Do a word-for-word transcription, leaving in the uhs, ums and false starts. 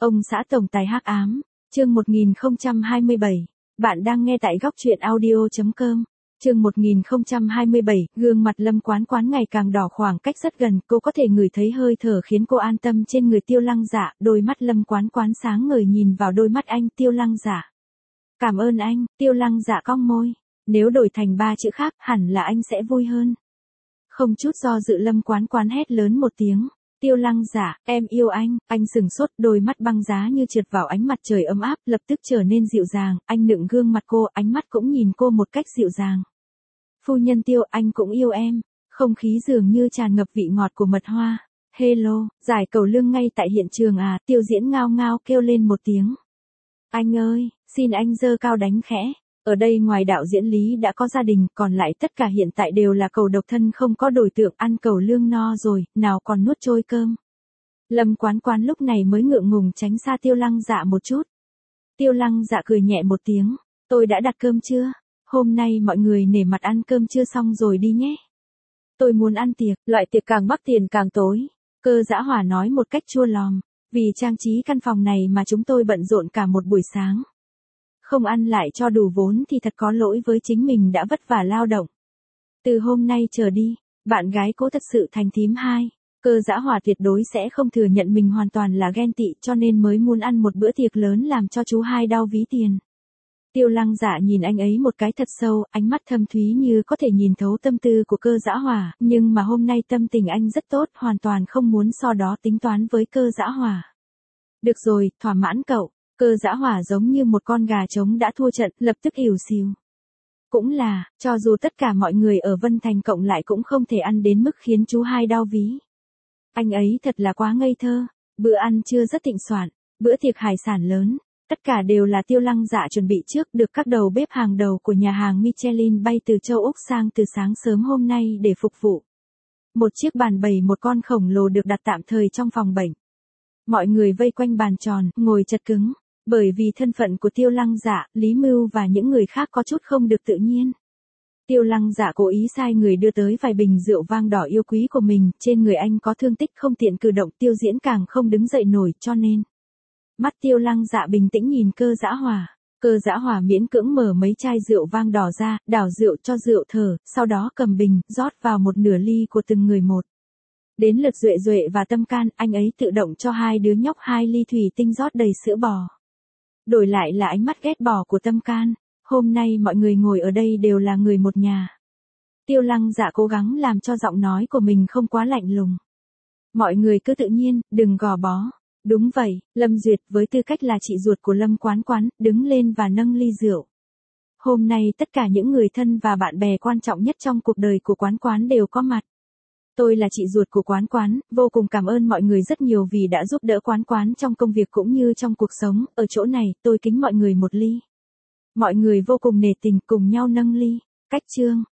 Ông xã tổng tài hắc ám, chương một nghìn không trăm hai mươi bảy. Bạn đang nghe tại góc truyện audio chấm com. Chương một nghìn không trăm hai mươi bảy, gương mặt Lâm Quán Quán ngày càng đỏ, khoảng cách rất gần, cô có thể ngửi thấy hơi thở khiến cô an tâm trên người Tiêu Lăng Dạ. Đôi mắt Lâm Quán Quán sáng ngời nhìn vào đôi mắt anh. Tiêu Lăng Dạ. Cảm ơn anh. Tiêu Lăng Dạ cong môi. Nếu đổi thành ba chữ khác, hẳn là anh sẽ vui hơn. Không chút do dự Lâm Quán Quán hét lớn một tiếng. Tiêu Lăng Dạ, em yêu anh. Anh sừng sốt, đôi mắt băng giá như trượt vào ánh mặt trời ấm áp, lập tức trở nên dịu dàng. Anh nựng gương mặt cô, ánh mắt cũng nhìn cô một cách dịu dàng. Phu nhân Tiêu, anh cũng yêu em. Không khí dường như tràn ngập vị ngọt của mật hoa. Hello, giải cầu lương ngay tại hiện trường à? Tiêu Diễn ngao ngao kêu lên một tiếng. Anh ơi, xin anh giơ cao đánh khẽ. Ở đây ngoài đạo diễn Lý đã có gia đình, còn lại tất cả hiện tại đều là cầu độc thân không có đối tượng, ăn cầu lương no rồi, nào còn nuốt trôi cơm. Lâm Quán Quán lúc này mới ngượng ngùng tránh xa Tiêu Lăng Dạ một chút. Tiêu Lăng Dạ cười nhẹ một tiếng, tôi đã đặt cơm chưa? Hôm nay mọi người nể mặt ăn cơm chưa xong rồi đi nhé. Tôi muốn ăn tiệc, loại tiệc càng mắc tiền càng tối. Cơ Dã Hỏa nói một cách chua lòm, vì trang trí căn phòng này mà chúng tôi bận rộn cả một buổi sáng. Không ăn lại cho đủ vốn thì thật có lỗi với chính mình đã vất vả lao động. Từ hôm nay trở đi, bạn gái cố thật sự thành thím hai. Cơ Dã Hỏa tuyệt đối sẽ không thừa nhận mình hoàn toàn là ghen tị, cho nên mới muốn ăn một bữa tiệc lớn làm cho chú hai đau ví tiền. Tiêu Lăng Dạ nhìn anh ấy một cái thật sâu, ánh mắt thâm thúy như có thể nhìn thấu tâm tư của Cơ Dã Hỏa, nhưng mà hôm nay tâm tình anh rất tốt, hoàn toàn không muốn so đó tính toán với Cơ Dã Hỏa. Được rồi, thỏa mãn cậu. Cơ Dã Hỏa giống như một con gà trống đã thua trận, lập tức ỉu xìu. Cũng là, cho dù tất cả mọi người ở Vân Thành cộng lại cũng không thể ăn đến mức khiến chú hai đau ví. Anh ấy thật là quá ngây thơ. Bữa ăn trưa rất thịnh soạn, bữa tiệc hải sản lớn, tất cả đều là Tiêu Lăng Dạ chuẩn bị trước, được các đầu bếp hàng đầu của nhà hàng Michelin bay từ châu Úc sang từ sáng sớm hôm nay để phục vụ. Một chiếc bàn bày một con khổng lồ được đặt tạm thời trong phòng bệnh. Mọi người vây quanh bàn tròn, ngồi chật cứng. Bởi vì thân phận của Tiêu Lăng Dạ, Lý Mưu và những người khác có chút không được tự nhiên. Tiêu Lăng Dạ cố ý sai người đưa tới vài bình rượu vang đỏ yêu quý của mình, trên người anh có thương tích không tiện cử động, Tiêu Diễn càng không đứng dậy nổi, cho nên. Mắt Tiêu Lăng Dạ bình tĩnh nhìn Cơ Dã Hỏa. Cơ Dã Hỏa miễn cưỡng mở mấy chai rượu vang đỏ ra, đảo rượu cho rượu thở, sau đó cầm bình, rót vào một nửa ly của từng người một. Đến lượt Duệ Duệ và Tâm Can, anh ấy tự động cho hai đứa nhóc hai ly thủy tinh rót đầy sữa bò. Đổi lại là ánh mắt ghét bỏ của Tâm Can. Hôm nay mọi người ngồi ở đây đều là người một nhà. Tiêu Lăng Dạ cố gắng làm cho giọng nói của mình không quá lạnh lùng. Mọi người cứ tự nhiên, đừng gò bó. Đúng vậy, Lâm Duyệt với tư cách là chị ruột của Lâm Quán Quán, đứng lên và nâng ly rượu. Hôm nay tất cả những người thân và bạn bè quan trọng nhất trong cuộc đời của Quán Quán đều có mặt. Tôi là chị ruột của Quán Quán, vô cùng cảm ơn mọi người rất nhiều vì đã giúp đỡ Quán Quán trong công việc cũng như trong cuộc sống, ở chỗ này, tôi kính mọi người một ly. Mọi người vô cùng nể tình cùng nhau nâng ly. Cách chương,